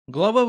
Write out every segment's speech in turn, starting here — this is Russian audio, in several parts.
Глава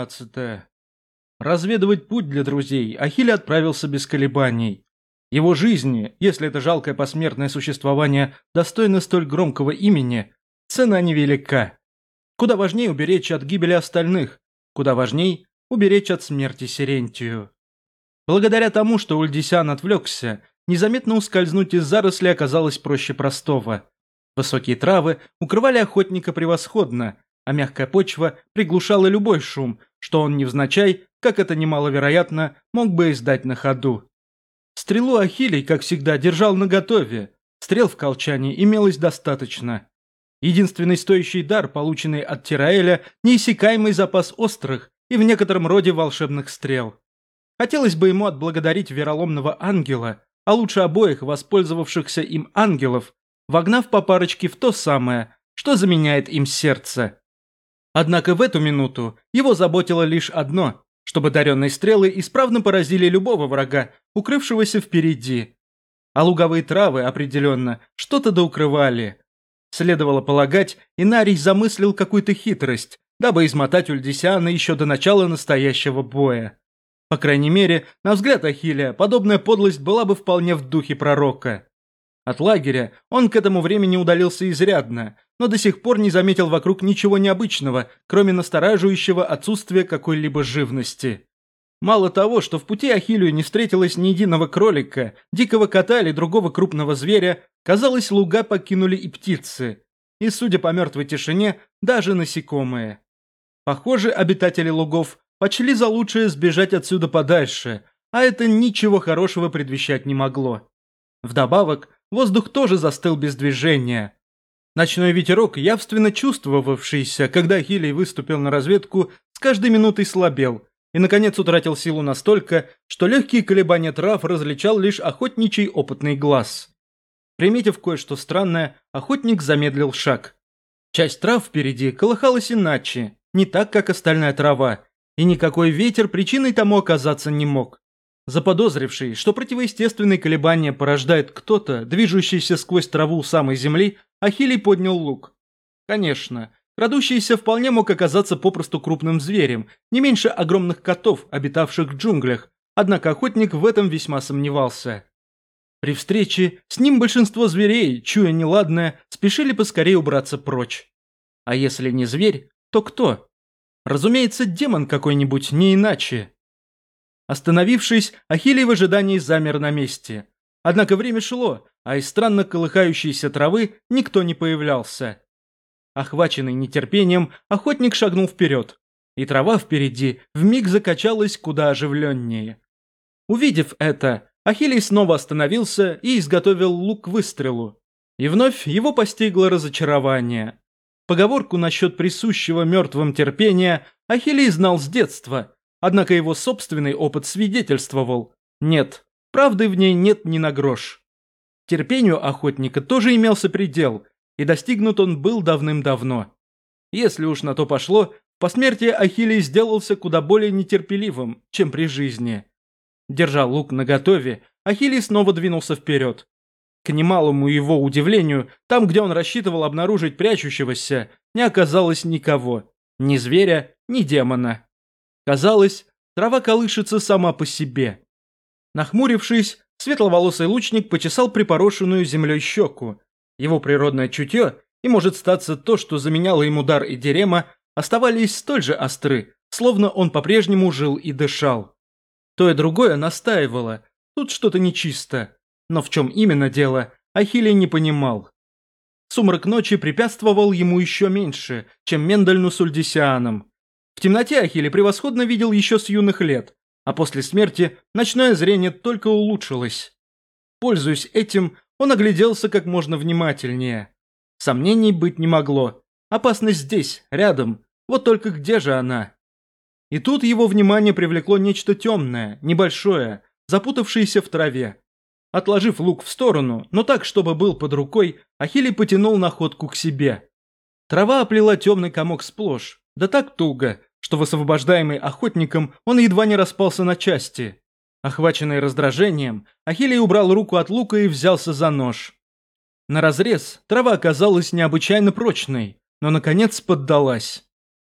18. Разведывать путь для друзей Ахиль отправился без колебаний. Его жизни, если это жалкое посмертное существование достойно столь громкого имени, цена невелика. Куда важнее уберечь от гибели остальных, куда важнее уберечь от смерти Сирентию. Благодаря тому, что Ульдисян отвлекся, незаметно ускользнуть из заросли оказалось проще простого. Высокие травы укрывали охотника превосходно, а мягкая почва приглушала любой шум, что он невзначай, как это немаловероятно, мог бы издать на ходу. Стрелу Ахилий, как всегда, держал наготове. Стрел в колчане имелось достаточно. Единственный стоящий дар, полученный от Тираэля, неиссякаемый запас острых и в некотором роде волшебных стрел. Хотелось бы ему отблагодарить вероломного ангела, а лучше обоих воспользовавшихся им ангелов, вогнав по парочке в то самое, что заменяет им сердце. Однако в эту минуту его заботило лишь одно, чтобы даренные стрелы исправно поразили любого врага, укрывшегося впереди. А луговые травы, определенно, что-то доукрывали. Следовало полагать, Инарий замыслил какую-то хитрость, дабы измотать Ульдисяна еще до начала настоящего боя. По крайней мере, на взгляд Ахилля, подобная подлость была бы вполне в духе пророка. От лагеря он к этому времени удалился изрядно, но до сих пор не заметил вокруг ничего необычного, кроме настораживающего отсутствия какой-либо живности. Мало того, что в пути Ахиллю не встретилось ни единого кролика, дикого кота или другого крупного зверя, казалось, луга покинули и птицы. И, судя по мертвой тишине, даже насекомые. Похоже, обитатели лугов почли за лучшее сбежать отсюда подальше, а это ничего хорошего предвещать не могло. Вдобавок, воздух тоже застыл без движения. Ночной ветерок, явственно чувствовавшийся, когда Ахилий выступил на разведку, с каждой минутой слабел и, наконец, утратил силу настолько, что легкие колебания трав различал лишь охотничий опытный глаз. Приметив кое-что странное, охотник замедлил шаг. Часть трав впереди колыхалась иначе, не так, как остальная трава, и никакой ветер причиной тому оказаться не мог. Заподозривший, что противоестественные колебания порождает кто-то, движущийся сквозь траву у самой земли, Ахилий поднял лук. Конечно, крадущийся вполне мог оказаться попросту крупным зверем, не меньше огромных котов, обитавших в джунглях, однако охотник в этом весьма сомневался. При встрече с ним большинство зверей, чуя неладное, спешили поскорее убраться прочь. А если не зверь, то кто? Разумеется, демон какой-нибудь, не иначе. Остановившись, Ахилий в ожидании замер на месте. Однако время шло, а из странно колыхающейся травы никто не появлялся. Охваченный нетерпением, охотник шагнул вперед, и трава впереди вмиг закачалась куда оживленнее. Увидев это, Ахилий снова остановился и изготовил лук к выстрелу. И вновь его постигло разочарование. Поговорку насчет присущего мертвым терпения Ахилий знал с детства, однако его собственный опыт свидетельствовал: нет, правды в ней нет ни на грош. Терпению охотника тоже имелся предел, и достигнут он был давным-давно. Если уж на то пошло, по смерти Ахилий сделался куда более нетерпеливым, чем при жизни. Держа лук наготове, Ахилий снова двинулся вперед. К немалому его удивлению, там, где он рассчитывал обнаружить прячущегося, не оказалось никого, ни зверя, ни демона. Казалось, трава колышется сама по себе. Нахмурившись, светловолосый лучник почесал припорошенную землей щеку. Его природное чутье, и может статься то, что заменяло ему дар Эдирема, оставались столь же остры, словно он по-прежнему жил и дышал. То и другое настаивало, тут что-то нечисто. Но в чем именно дело, Ахилий не понимал. Сумрак ночи препятствовал ему еще меньше, чем Мендельну с Ульдисианом. В темноте Ахилий превосходно видел еще с юных лет, а после смерти ночное зрение только улучшилось. Пользуясь этим, он огляделся как можно внимательнее. Сомнений быть не могло. Опасность здесь, рядом. Вот только где же она? И тут его внимание привлекло нечто темное, небольшое, запутавшееся в траве. Отложив лук в сторону, но так, чтобы был под рукой, Ахилий потянул находку к себе. Трава оплела темный комок сплошь, да так туго, что высвобождаемый охотником он едва не распался на части. Охваченный раздражением, Ахилий убрал руку от лука и взялся за нож. Наразрез трава оказалась необычайно прочной, но наконец поддалась.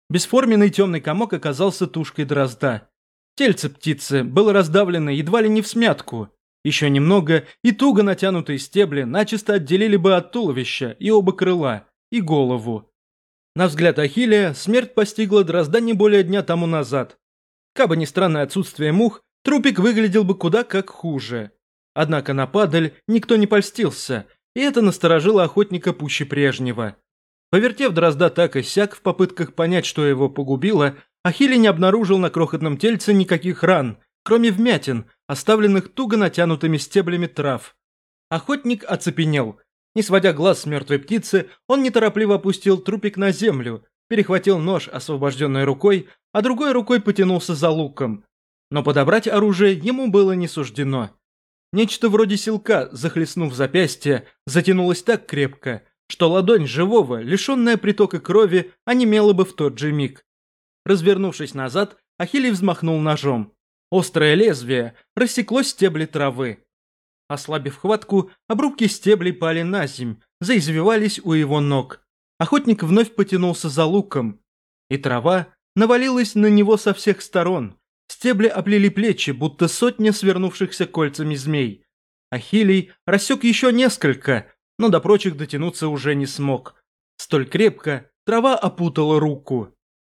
Бесформенный темный комок оказался тушкой дрозда. Тельце птицы было раздавлено едва ли не всмятку. Еще немного, и туго натянутые стебли начисто отделили бы от туловища и оба крыла, и голову. На взгляд Ахиллея, смерть постигла дрозда не более дня тому назад. Кабы не странное отсутствие мух, трупик выглядел бы куда как хуже. Однако на падаль никто не польстился, и это насторожило охотника пуще прежнего. Повертев дрозда так и сяк в попытках понять, что его погубило, Ахиллей не обнаружил на крохотном тельце никаких ран, кроме вмятин, оставленных туго натянутыми стеблями трав. Охотник оцепенел. Не сводя глаз с мертвой птицы, он неторопливо опустил трупик на землю, перехватил нож освобожденной рукой, а другой рукой потянулся за луком. Но подобрать оружие ему было не суждено. Нечто вроде силка, захлестнув запястье, затянулось так крепко, что ладонь живого, лишенная притока крови, онемела бы в тот же миг. Развернувшись назад, Ахиллей взмахнул ножом. Острое лезвие рассекло стебли травы. Ослабив хватку, обрубки стеблей пали на земь, заизвивались у его ног. Охотник вновь потянулся за луком, и трава навалилась на него со всех сторон. Стебли оплели плечи, будто сотня свернувшихся кольцами змей. Ахиллей рассек еще несколько, но до прочих дотянуться уже не смог. Столь крепко трава опутала руку.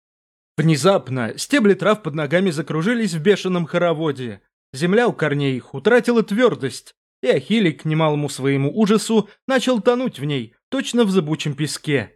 Внезапно стебли трав под ногами закружились в бешеном хороводе. Земля у корней их утратила твердость, и Ахиллей, к немалому своему ужасу, начал тонуть в ней, точно в зыбучем песке.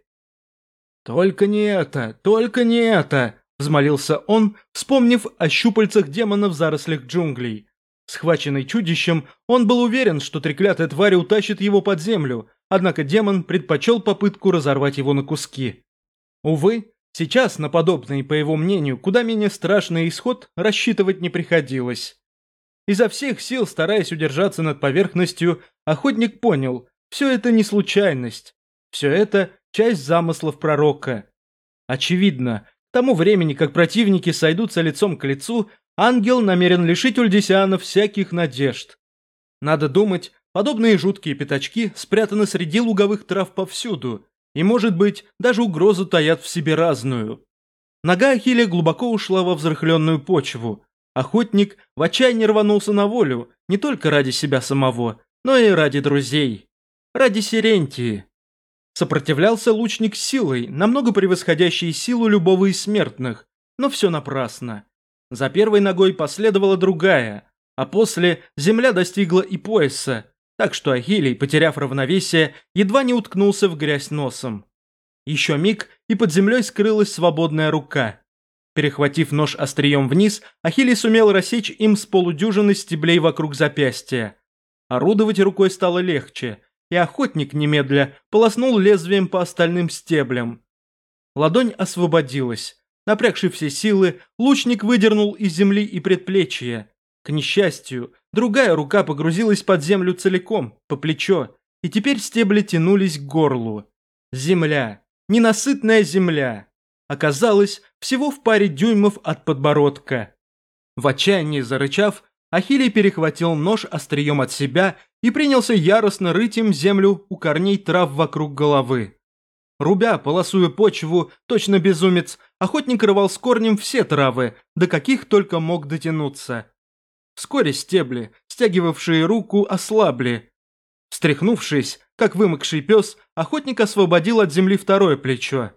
«Только не это, только не это!» – взмолился он, вспомнив о щупальцах демона в зарослях джунглей. Схваченный чудищем, он был уверен, что треклятая тварь утащит его под землю, однако демон предпочел попытку разорвать его на куски. Увы, сейчас на подобный, по его мнению, куда менее страшный исход рассчитывать не приходилось. Изо всех сил, стараясь удержаться над поверхностью, охотник понял, все это не случайность, все это часть замыслов пророка. Очевидно, к тому времени, как противники сойдутся лицом к лицу, ангел намерен лишить ульдисианов всяких надежд. Надо думать, подобные жуткие пятачки спрятаны среди луговых трав повсюду, и, может быть, даже угрозу таят в себе разную. Нога Ахиллея глубоко ушла во взрыхленную почву. Охотник в отчаянии рванулся на волю, не только ради себя самого, но и ради друзей. Ради Сирентии. Сопротивлялся лучник силой, намного превосходящей силу любого из смертных, но все напрасно. За первой ногой последовала другая, а после земля достигла и пояса, так что Ахиллей, потеряв равновесие, едва не уткнулся в грязь носом. Еще миг, и под землей скрылась свободная рука. Перехватив нож острием вниз, Ахиллей сумел рассечь им с полудюжины стеблей вокруг запястья. Орудовать рукой стало легче, и охотник немедля полоснул лезвием по остальным стеблям. Ладонь освободилась. Напрягши все силы, лучник выдернул из земли и предплечье. К несчастью, другая рука погрузилась под землю целиком, по плечо, и теперь стебли тянулись к горлу. Земля, ненасытная земля, оказалась всего в паре дюймов от подбородка. В отчаянии зарычав, Ахиллей перехватил нож острием от себя и принялся яростно рыть им землю у корней трав вокруг головы. Рубя, полосуя почву, точно безумец, охотник рвал с корнем все травы, до каких только мог дотянуться. Вскоре стебли, стягивавшие руку, ослабли. Встряхнувшись, как вымокший пес, охотник освободил от земли второе плечо.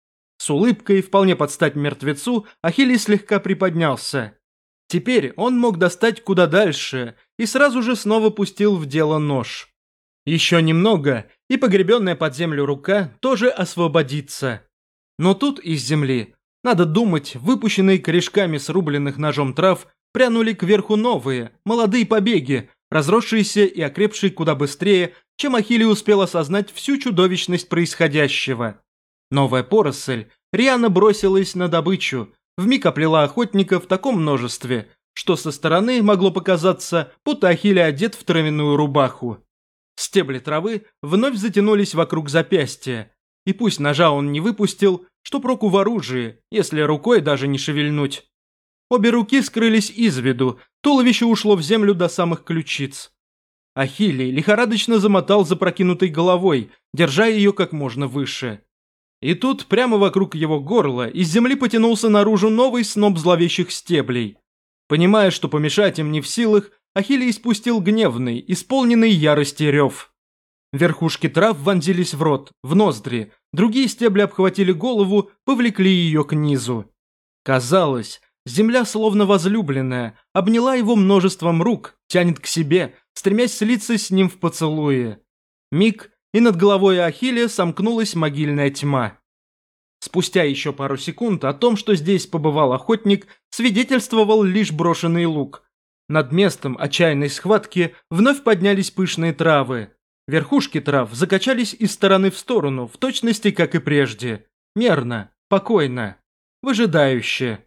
С улыбкой, вполне под стать мертвецу, Ахиллей слегка приподнялся. Теперь он мог достать куда дальше и сразу же снова пустил в дело нож. Еще немного, и погребенная под землю рука тоже освободится. Но тут из земли, надо думать, выпущенные корешками срубленных ножом трав, прянули кверху новые, молодые побеги, разросшиеся и окрепшие куда быстрее, чем Ахиллей успел осознать всю чудовищность происходящего. Новая поросль рьяно бросилась на добычу, вмиг оплела охотника в таком множестве, что со стороны могло показаться, будто Ахиллей одет в травяную рубаху. Стебли травы вновь затянулись вокруг запястья, и пусть ножа он не выпустил, что проку в оружии, если рукой даже не шевельнуть. Обе руки скрылись из виду, туловище ушло в землю до самых ключиц. Ахиллей лихорадочно замотал запрокинутой головой, держа ее как можно выше. И тут, прямо вокруг его горла, из земли потянулся наружу новый сноп зловещих стеблей. Понимая, что помешать им не в силах, Ахиллей испустил гневный, исполненный ярости рев. Верхушки трав вонзились в рот, в ноздри, другие стебли обхватили голову, повлекли ее к низу. Казалось, земля, словно возлюбленная, обняла его множеством рук, тянет к себе, стремясь слиться с ним в поцелуе. Миг, и над головой Ахиллея сомкнулась могильная тьма. Спустя еще пару секунд о том, что здесь побывал охотник, свидетельствовал лишь брошенный лук. Над местом отчаянной схватки вновь поднялись пышные травы. Верхушки трав закачались из стороны в сторону, в точности, как и прежде. Мерно, покойно, выжидающе.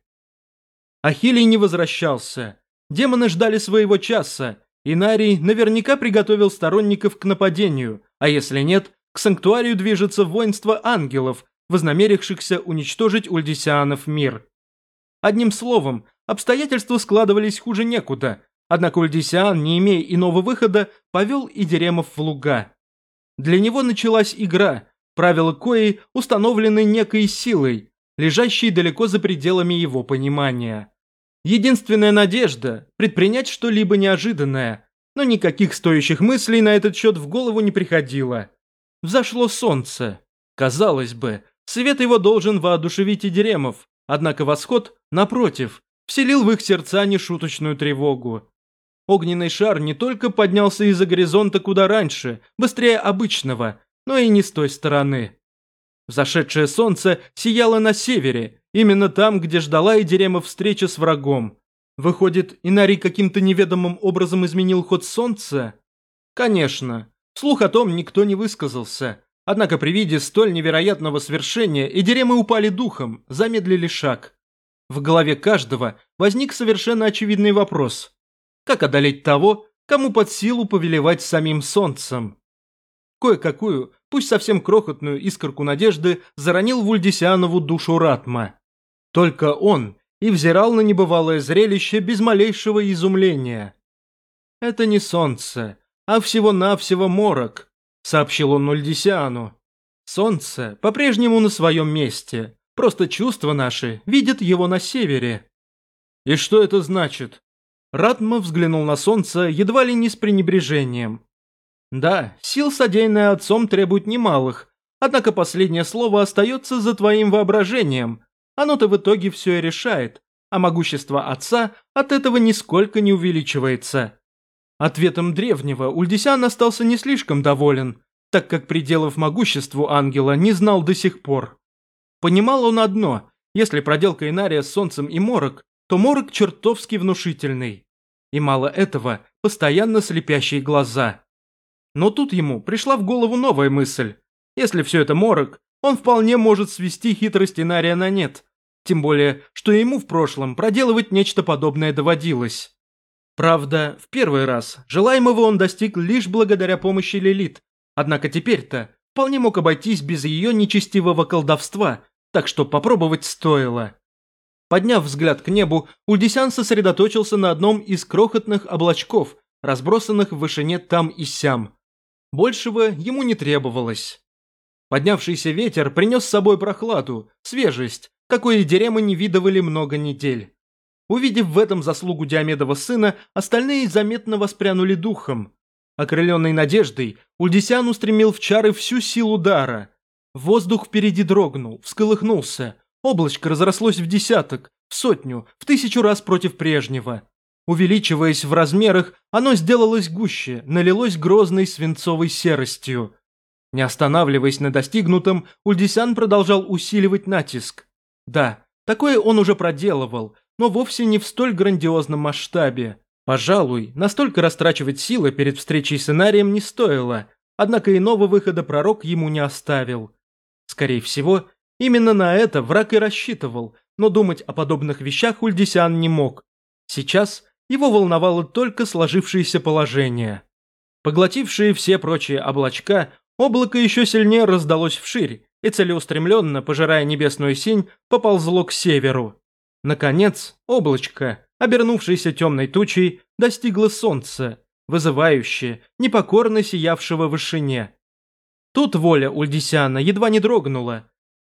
Ахиллей не возвращался. Демоны ждали своего часа. Инарий наверняка приготовил сторонников к нападению, а если нет, к санктуарию движется воинство ангелов, вознамерившихся уничтожить ульдисианов мир. Одним словом, обстоятельства складывались хуже некуда, однако Ульдисиан, не имея иного выхода, повел Идиремов в луга. Для него началась игра, правила коей установлены некой силой, лежащей далеко за пределами его понимания. Единственная надежда – предпринять что-либо неожиданное, но никаких стоящих мыслей на этот счет в голову не приходило. Взошло солнце. Казалось бы, свет его должен воодушевить Идиремов, однако восход, напротив, вселил в их сердца нешуточную тревогу. Огненный шар не только поднялся из-за горизонта куда раньше, быстрее обычного, но и не с той стороны. Взошедшее солнце сияло на севере, именно там, где ждала Идиремов встреча с врагом. Выходит, Инарий каким-то неведомым образом изменил ход солнца? Конечно, вслух о том никто не высказался. Однако при виде столь невероятного свершения Идиремы упали духом, замедлили шаг. В голове каждого возник совершенно очевидный вопрос. Как одолеть того, кому под силу повелевать самим солнцем? Кое-какую, пусть совсем крохотную искорку надежды заронил в Ульдисианову душу Ратма. Только он и взирал на небывалое зрелище без малейшего изумления. «Это не солнце, а всего-навсего морок», — сообщил он Ульдисиану. «Солнце по-прежнему на своем месте, просто чувства наши видят его на севере». «И что это значит?» Ратма взглянул на солнце едва ли не с пренебрежением. «Да, сил, содеянное отцом, требует немалых, однако последнее слово остается за твоим воображением. Оно-то в итоге все и решает, а могущество отца от этого нисколько не увеличивается». Ответом древнего Ульдисиан остался не слишком доволен, так как пределов могуществу ангела не знал до сих пор. Понимал он одно: если проделка Инария с солнцем и морок, то морок чертовски внушительный. И мало этого, постоянно слепящие глаза. Но тут ему пришла в голову новая мысль. Если все это морок, он вполне может свести хитрость Инария на нет. Тем более, что ему в прошлом проделывать нечто подобное доводилось. Правда, в первый раз желаемого он достиг лишь благодаря помощи Лилит, однако теперь-то вполне мог обойтись без ее нечестивого колдовства, так что попробовать стоило. Подняв взгляд к небу, Ульдисиан сосредоточился на одном из крохотных облачков, разбросанных в вышине там и сям. Большего ему не требовалось. Поднявшийся ветер принес с собой прохладу, свежесть, какой Идиремы не видывали много недель. Увидев в этом заслугу Диомедова сына, остальные заметно воспрянули духом. Окрыленный надеждой, Ульдисиан устремил в чары всю силу дара. Воздух впереди дрогнул, всколыхнулся. Облачко разрослось в десяток, в сотню, в 1000 раз против прежнего. Увеличиваясь в размерах, оно сделалось гуще, налилось грозной свинцовой серостью. Не останавливаясь на достигнутом, Ульдисиан продолжал усиливать натиск. Да, такое он уже проделывал, но вовсе не в столь грандиозном масштабе. Пожалуй, настолько растрачивать силы перед встречей с Инарием не стоило, однако иного выхода пророк ему не оставил. Скорее всего, именно на это враг и рассчитывал, но думать о подобных вещах Ульдисиан не мог. Сейчас его волновало только сложившееся положение. Поглотившие все прочие облачка, облако еще сильнее раздалось вширь и целеустремленно, пожирая небесную синь, поползло к северу. Наконец, облачко, обернувшееся темной тучей, достигло солнца, вызывающее, непокорно сиявшего в вышине. Тут воля Ульдисиана едва не дрогнула.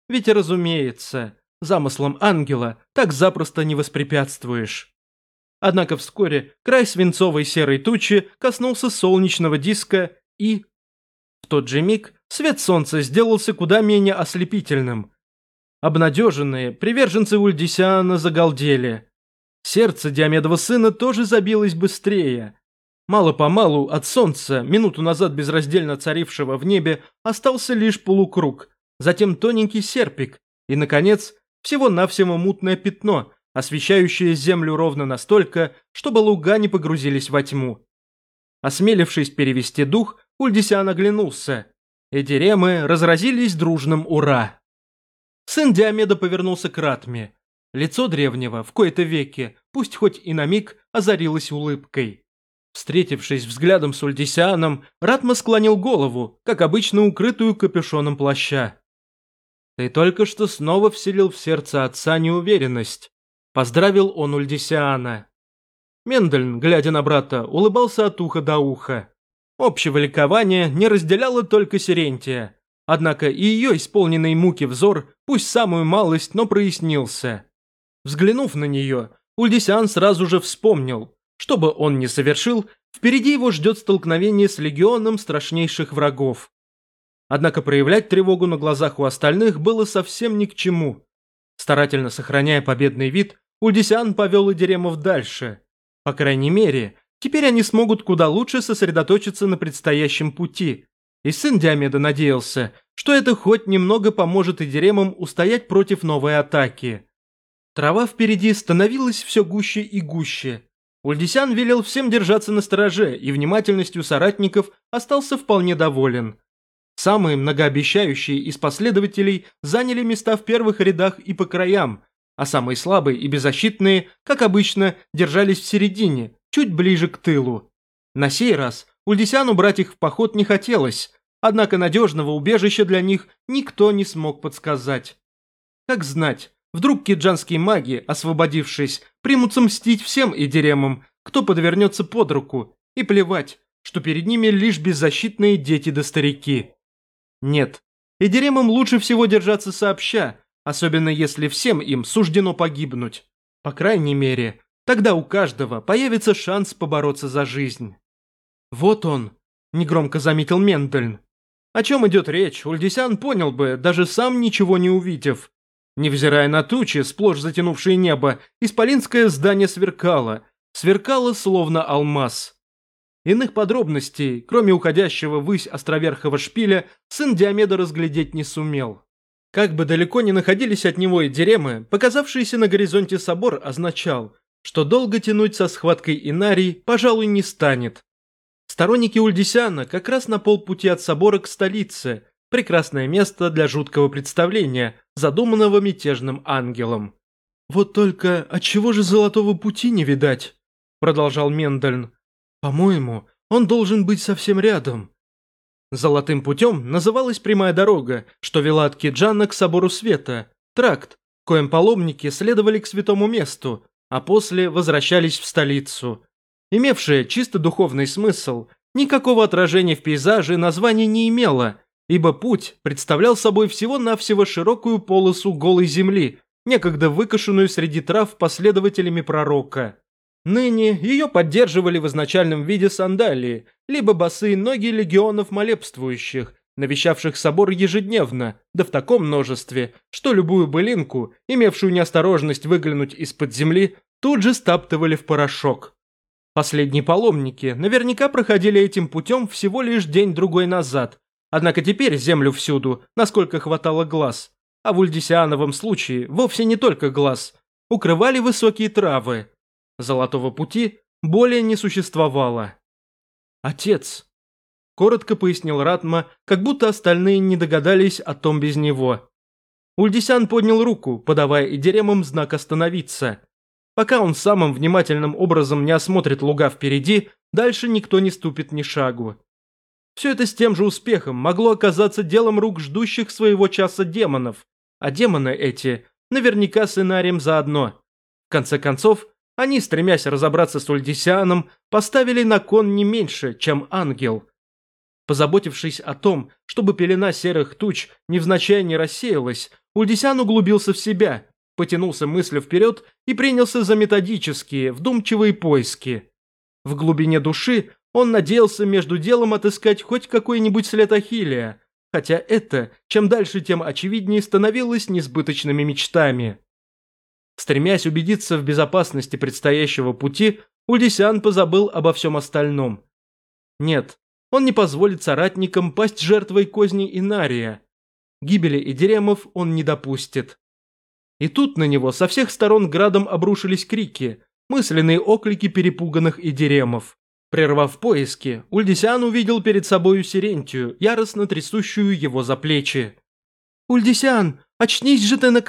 ведь, разумеется, замыслам ангела так запросто не воспрепятствуешь. Однако вскоре край свинцовой серой тучи коснулся солнечного диска и... В тот же миг свет солнца сделался куда менее ослепительным. Обнадеженные приверженцы Ульдисиана загалдели. Сердце Диомедова сына тоже забилось быстрее. Мало-помалу от солнца, минуту назад безраздельно царившего в небе, остался лишь полукруг, затем тоненький серпик и, наконец, всего-навсего мутное пятно, освещающее землю ровно настолько, чтобы луга не погрузились во тьму. Осмелившись перевести дух, Ульдисиан оглянулся, и диремы разразились дружным «Ура!». Сын Диомеда повернулся к Ратме. Лицо древнего, в кои-то веки, пусть хоть и на миг, озарилось улыбкой. Встретившись взглядом с Ульдисианом, Ратма склонил голову, как обычно укрытую капюшоном плаща. «Ты только что снова вселил в сердце отца неуверенность», — поздравил он Ульдисиана. Мендельн, глядя на брата, улыбался от уха до уха. Общего ликования не разделяла только Сирентия. Однако и ее исполненный муки взор, пусть самую малость, но прояснился. Взглянув на нее, Ульдисиан сразу же вспомнил, что бы он ни совершил, впереди его ждет столкновение с легионом страшнейших врагов. Однако проявлять тревогу на глазах у остальных было совсем ни к чему. Старательно сохраняя победный вид, Ульдисиан повел Эдиремов дальше. По крайней мере, теперь они смогут куда лучше сосредоточиться на предстоящем пути. И сын Диомеда надеялся, что это хоть немного поможет Эдиремам устоять против новой атаки. Трава впереди становилась все гуще и гуще. Ульдисиан велел всем держаться настороже и внимательностью соратников остался вполне доволен. Самые многообещающие из последователей заняли места в первых рядах и по краям, а самые слабые и беззащитные, как обычно, держались в середине, чуть ближе к тылу. На сей раз Ульдисиану брать их в поход не хотелось, однако надежного убежища для них никто не смог подсказать. Как знать, вдруг киджанские маги, освободившись, примутся мстить всем Эдиремам, кто подвернется под руку, и плевать, что перед ними лишь беззащитные дети да старики. Нет, Эдиремам лучше всего держаться сообща, особенно если всем им суждено погибнуть. По крайней мере, тогда у каждого появится шанс побороться за жизнь. «Вот он», – негромко заметил Мендельн. О чем идет речь, Ульдисиан понял бы, даже сам ничего не увидев. Невзирая на тучи, сплошь затянувшие небо, исполинское здание сверкало словно алмаз. Иных подробностей, кроме уходящего ввысь островерхого шпиля, сын Диомеда разглядеть не сумел. Как бы далеко ни находились от него Эдиремы, показавшийся на горизонте собор означал, что долго тянуть со схваткой Инарий, пожалуй, не станет. Сторонники Ульдисиана как раз на полпути от собора к столице, прекрасное место для жуткого представления, задуманного мятежным ангелом. «Вот только отчего же Золотого пути не видать?» – продолжал Мендельн. «По-моему, он должен быть совсем рядом». Золотым путем называлась прямая дорога, что вела от Киджана к Собору Света, тракт, коим паломники следовали к святому месту, а после возвращались в столицу. Имевшее чисто духовный смысл, никакого отражения в пейзаже название не имело, ибо путь представлял собой всего-навсего широкую полосу голой земли, некогда выкошенную среди трав последователями пророка. Ныне ее поддерживали в изначальном виде сандалии, либо босые ноги легионов молебствующих, навещавших собор ежедневно, да в таком множестве, что любую былинку, имевшую неосторожность выглянуть из-под земли, тут же стаптывали в порошок. Последние паломники наверняка проходили этим путем всего лишь день-другой назад, однако теперь землю всюду, насколько хватало глаз, а в ульдисиановом случае вовсе не только глаз, укрывали высокие травы. Золотого пути более не существовало. «Отец», – коротко пояснил Ратма, как будто остальные не догадались о том без него. Ульдисиан поднял руку, подавая Эдиремам знак остановиться. Пока он самым внимательным образом не осмотрит луга впереди, дальше никто не ступит ни шагу. Все это с тем же успехом могло оказаться делом рук ждущих своего часа демонов, а демоны эти наверняка с Инарием заодно. В конце концов, они, стремясь разобраться с Ульдисианом, поставили на кон не меньше, чем ангел. Позаботившись о том, чтобы пелена серых туч невзначай не рассеялась, Ульдисян углубился в себя, потянулся мыслью вперед и принялся за методические, вдумчивые поиски. В глубине души он надеялся между делом отыскать хоть какой-нибудь след Ахиллея, хотя это, чем дальше, тем очевиднее становилось несбыточными мечтами. Стремясь убедиться в безопасности предстоящего пути, Ульдисян позабыл обо всем остальном. Нет, он не позволит соратникам пасть жертвой козни Инария. Гибели Эдиремов он не допустит. И тут на него со всех сторон градом обрушились крики, мысленные оклики перепуганных Эдиремов. Прервав поиски, Ульдисян увидел перед собою Сирентию, яростно трясущую его за плечи. «Ульдисян, очнись же ты,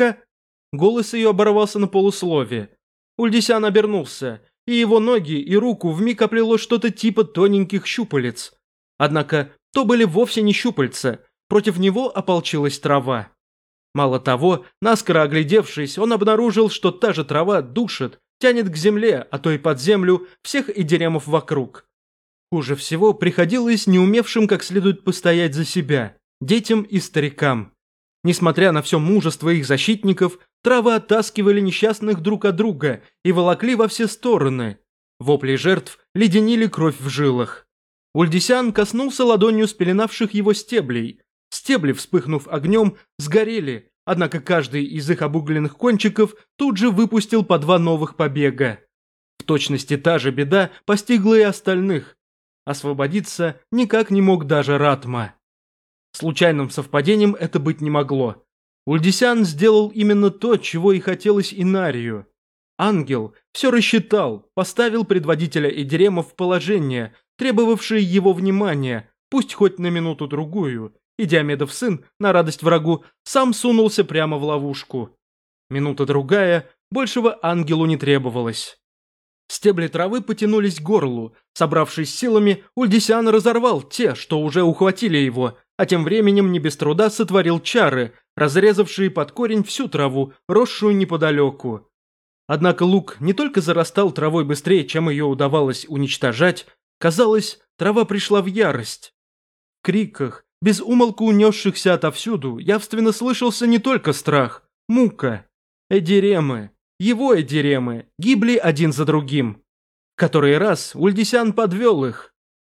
Голос ее оборвался на полуслове. Ульдисян обернулся, и его ноги и руку вмиг оплело что-то типа тоненьких щупалец. Однако то были вовсе не щупальца, против него ополчилась трава. Мало того, наскоро оглядевшись, он обнаружил, что та же трава душит, тянет к земле, а то и под землю, всех эдиремов вокруг. Хуже всего приходилось неумевшим как следует постоять за себя, детям и старикам. Несмотря на все мужество их защитников, травы оттаскивали несчастных друг от друга и волокли во все стороны. Вопли жертв леденили кровь в жилах. Ульдисян коснулся ладонью спеленавших его стеблей. Стебли, вспыхнув огнем, сгорели, однако каждый из их обугленных кончиков тут же выпустил по 2 новых побега. В точности та же беда постигла и остальных. Освободиться никак не мог даже Ратма. Случайным совпадением это быть не могло. Ульдисян сделал именно то, чего и хотелось Инарию. Ангел все рассчитал, поставил предводителя Эдиремов в положение, требовавшее его внимания, пусть хоть на минуту-другую, и Диомедов сын, на радость врагу, сам сунулся прямо в ловушку. Минута-другая, большего ангелу не требовалось. Стебли травы потянулись к горлу. Собравшись силами, Ульдисян разорвал те, что уже ухватили его, а тем временем не без труда сотворил чары, разрезавшие под корень всю траву, росшую неподалеку. Однако лук не только зарастал травой быстрее, чем ее удавалось уничтожать, казалось, трава пришла в ярость. В криках, без умолку унесшихся отовсюду, явственно слышался не только страх, мука. Эдиремы, его Эдиремы, гибли один за другим. В который раз Ульдисян подвел их.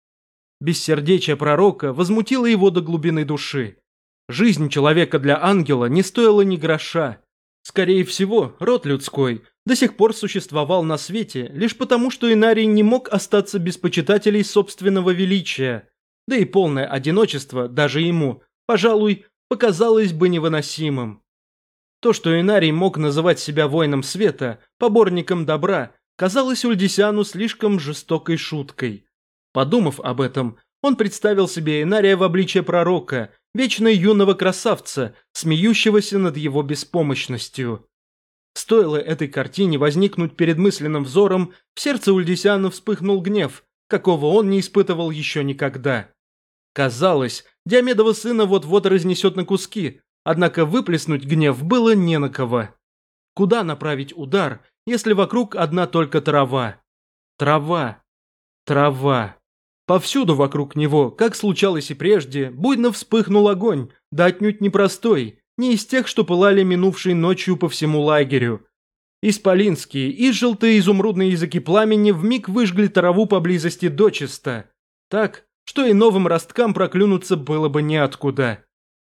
Бессердечие пророка возмутило его до глубины души. Жизнь человека для ангела не стоила ни гроша. Скорее всего, род людской до сих пор существовал на свете лишь потому, что Инарий не мог остаться без почитателей собственного величия, да и полное одиночество даже ему, пожалуй, показалось бы невыносимым. То, что Инарий мог называть себя воином света, поборником добра, казалось Ульдисяну слишком жестокой шуткой. Подумав об этом, он представил себе Инария в обличье пророка, вечно юного красавца, смеющегося над его беспомощностью. Стоило этой картине возникнуть перед мысленным взором, в сердце Ульдисяна вспыхнул гнев, какого он не испытывал еще никогда. Казалось, Диомедова сына вот-вот разнесет на куски, однако выплеснуть гнев было не на кого. Куда направить удар, если вокруг одна только трава? Трава. Трава. Повсюду вокруг него, как случалось и прежде, буйно вспыхнул огонь, да отнюдь непростой, не из тех, что пылали минувшей ночью по всему лагерю. Исполинские и желтые изумрудные языки пламени вмиг выжгли траву поблизости дочисто, так, что и новым росткам проклюнуться было бы неоткуда.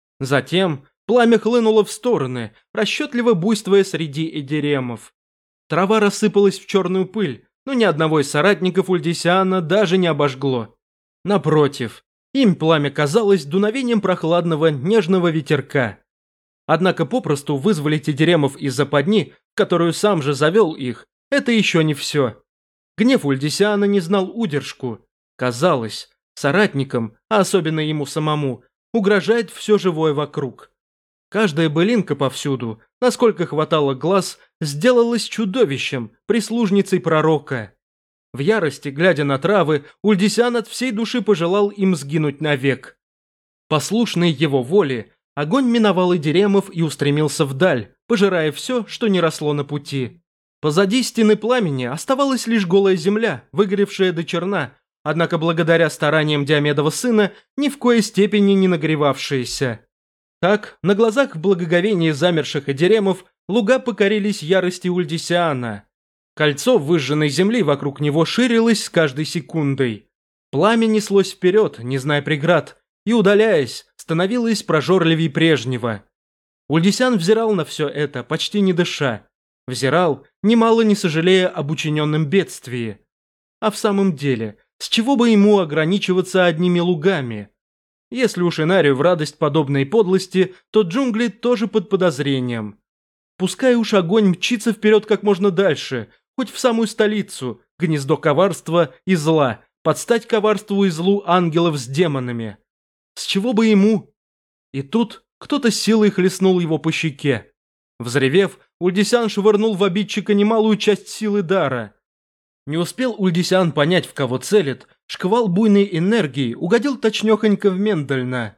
Затем пламя хлынуло в стороны, расчетливо буйствуя среди эдиремов. Трава рассыпалась в черную пыль, но ни одного из соратников Ульдисяна даже не обожгло. Напротив, им пламя казалось дуновением прохладного нежного ветерка. Однако попросту вызволить эдиремов из западни, в которую сам же завел их, это еще не все. Гнев Ульдисяна не знал удержку. Казалось, соратникам, а особенно ему самому, угрожает все живое вокруг. Каждая былинка повсюду, насколько хватало глаз, сделалась чудовищем, прислужницей пророка. В ярости, глядя на травы, Ульдисян от всей души пожелал им сгинуть навек. Послушный его воле, огонь миновал эдиремов и устремился вдаль, пожирая все, что не росло на пути. Позади стены пламени оставалась лишь голая земля, выгоревшая до черна, однако благодаря стараниям Диомедова сына ни в коей степени не нагревавшиеся. Так, на глазах в благоговении замерших эдеремов луга покорились ярости Ульдисиана. Кольцо выжженной земли вокруг него ширилось с каждой секундой. Пламя неслось вперед, не зная преград, и, удаляясь, становилось прожорливей прежнего. Ульдисиан взирал на все это, почти не дыша. Взирал, немало не сожалея об учиненном бедствии. А в самом деле, с чего бы ему ограничиваться одними лугами? Если уж Инарию в радость подобной подлости, то джунгли тоже под подозрением. Пускай уж огонь мчится вперед как можно дальше, хоть в самую столицу, гнездо коварства и зла, под стать коварству и злу ангелов с демонами. С чего бы ему? И тут кто-то силой хлестнул его по щеке. Взревев, Ульдисиан швырнул в обидчика немалую часть силы дара. Не успел Ульдисиан понять, в кого целит, шквал буйной энергии угодил точнёхонько в Мендельна.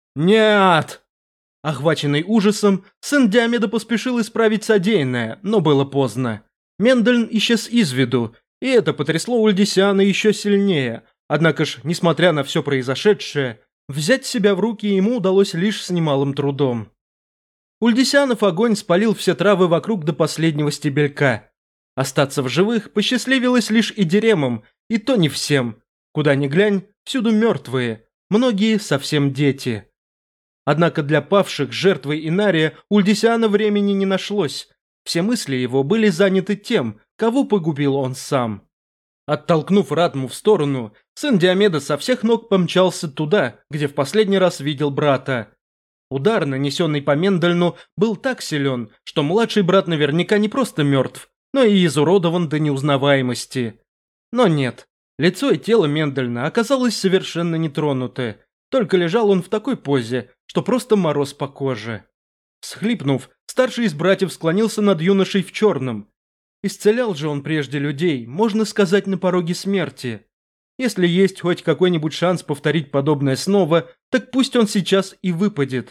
«Нет!» Охваченный ужасом, сын Диомеда поспешил исправить содеянное, но было поздно. Мендельн исчез из виду, и это потрясло Ульдисиана еще сильнее. Однако ж, несмотря на все произошедшее, взять себя в руки ему удалось лишь с немалым трудом. Ульдисианов огонь спалил все травы вокруг до последнего стебелька. Остаться в живых посчастливилось лишь эдеремам, и то не всем. Куда ни глянь, всюду мертвые, многие совсем дети. Однако для павших жертвой Инария Ульдисиана времени не нашлось. Все мысли его были заняты тем, кого погубил он сам. Оттолкнув Ратму в сторону, сын Диомеда со всех ног помчался туда, где в последний раз видел брата. Удар, нанесенный по Мендельну, был так силен, что младший брат наверняка не просто мертв, но и изуродован до неузнаваемости. Но нет, лицо и тело Мендельна оказалось совершенно нетронуты, только лежал он в такой позе, что просто мороз по коже. Всхлипнув, старший из братьев склонился над юношей в черном. Исцелял же он прежде людей, можно сказать, на пороге смерти. Если есть хоть какой-нибудь шанс повторить подобное снова, так пусть он сейчас и выпадет.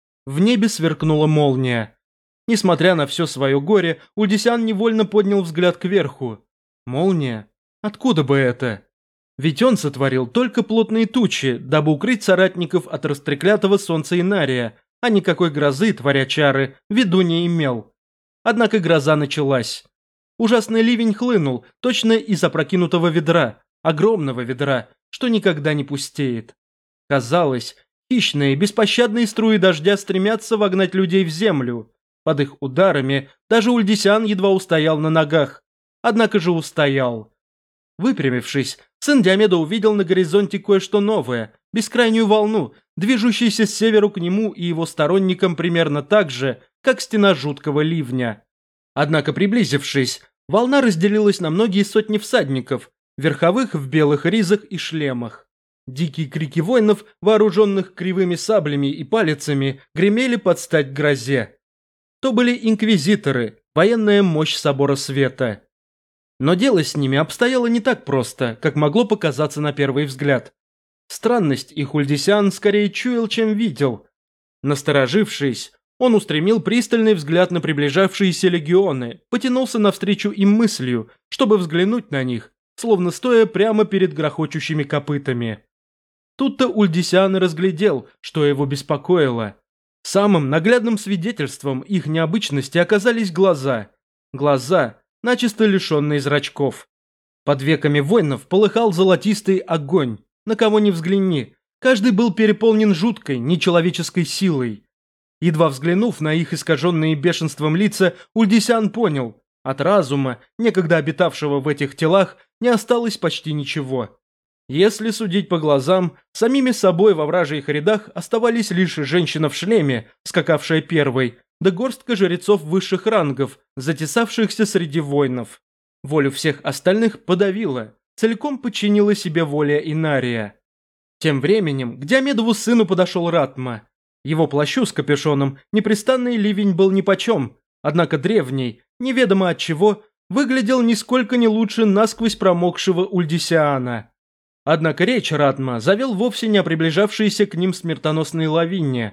В небе сверкнула молния. Несмотря на все свое горе, Ульдисиан невольно поднял взгляд кверху. Молния? Откуда бы это? Ведь он сотворил только плотные тучи, дабы укрыть соратников от растреклятого солнца Инария, а никакой грозы, творя чары, в виду не имел. Однако гроза началась. Ужасный ливень хлынул, точно из опрокинутого ведра, огромного ведра, что никогда не пустеет. Казалось, хищные, беспощадные струи дождя стремятся вогнать людей в землю. Под их ударами даже Ульдисиан едва устоял на ногах. Однако же устоял. Выпрямившись, сын Диомеда увидел на горизонте кое-что новое, бескрайнюю волну, движущуюся с северу к нему и его сторонникам примерно так же, как стена жуткого ливня. Однако, приблизившись, волна разделилась на многие сотни всадников, верховых в белых ризах и шлемах. Дикие крики воинов, вооруженных кривыми саблями и палицами, гремели под стать грозе. То были инквизиторы, военная мощь Собора Света. Но дело с ними обстояло не так просто, как могло показаться на первый взгляд. Странность их Ульдисиан скорее чуял, чем видел. Насторожившись, он устремил пристальный взгляд на приближавшиеся легионы, потянулся навстречу им мыслью, чтобы взглянуть на них, словно стоя прямо перед грохочущими копытами. Тут-то Ульдисиан и разглядел, что его беспокоило. Самым наглядным свидетельством их необычности оказались глаза. Глаза, начисто лишенные зрачков. Под веками воинов полыхал золотистый огонь. На кого ни взгляни, каждый был переполнен жуткой, нечеловеческой силой. Едва взглянув на их искаженные бешенством лица, Ульдисиан понял, от разума, некогда обитавшего в этих телах, не осталось почти ничего. Если судить по глазам, самими собой во вражьих рядах оставались лишь женщина в шлеме, скакавшая первой, да горстка жрецов высших рангов, затесавшихся среди воинов. Волю всех остальных подавила, целиком подчинила себе воля Инария. Тем временем к Диомедову сыну подошел Ратма. Его плащу с капюшоном непрестанный ливень был нипочем, однако древний, неведомо от чего, выглядел нисколько не лучше насквозь промокшего Ульдисиана. Однако речь Ратма завел вовсе не о приближавшейся к ним смертоносной лавине.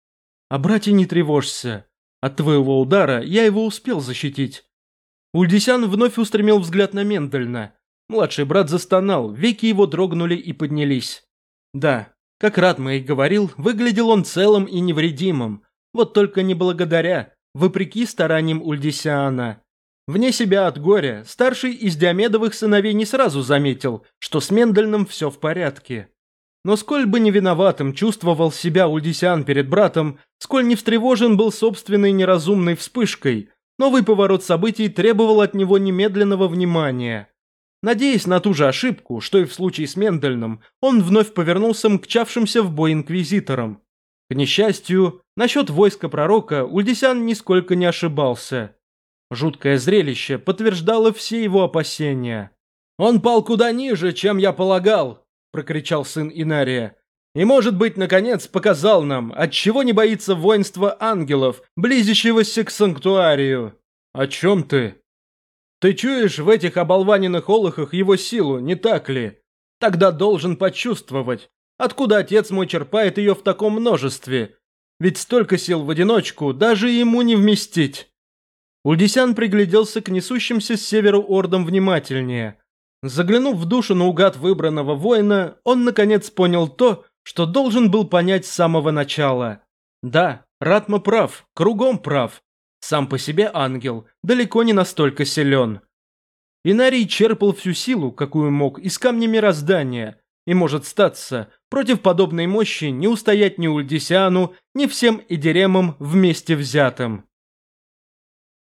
«О брате не тревожься. От твоего удара я его успел защитить». Ульдисиан вновь устремил взгляд на Мендельна. Младший брат застонал, веки его дрогнули и поднялись. Да, как Ратма и говорил, выглядел он целым и невредимым. Вот только не благодаря, вопреки стараниям Ульдисиана. Вне себя от горя, старший из Диомедовых сыновей не сразу заметил, что с Мендельным все в порядке. Но сколь бы не виноватым чувствовал себя Ульдисиан перед братом, сколь не встревожен был собственной неразумной вспышкой, новый поворот событий требовал от него немедленного внимания. Надеясь на ту же ошибку, что и в случае с Мендельным, он вновь повернулся мчавшимся в бой инквизитором. К несчастью, насчет войска пророка Ульдисиан нисколько не ошибался. Жуткое зрелище подтверждало все его опасения. «Он пал куда ниже, чем я полагал!» – прокричал сын Инария. «И, может быть, наконец показал нам, отчего не боится воинства ангелов, близящегося к санктуарию». «О чем ты?» «Ты чуешь в этих оболваненных олухах его силу, не так ли? Тогда должен почувствовать, откуда отец мой черпает ее в таком множестве. Ведь столько сил в одиночку даже ему не вместить». Ульдисян пригляделся к несущимся с северу ордам внимательнее. Заглянув в душу наугад выбранного воина, он наконец понял то, что должен был понять с самого начала. Да, Ратма прав, кругом прав. Сам по себе ангел, далеко не настолько силен. Инарий черпал всю силу, какую мог, из камня мироздания, и может статься, против подобной мощи не устоять ни Ульдисиану, ни всем Идиремам вместе взятым.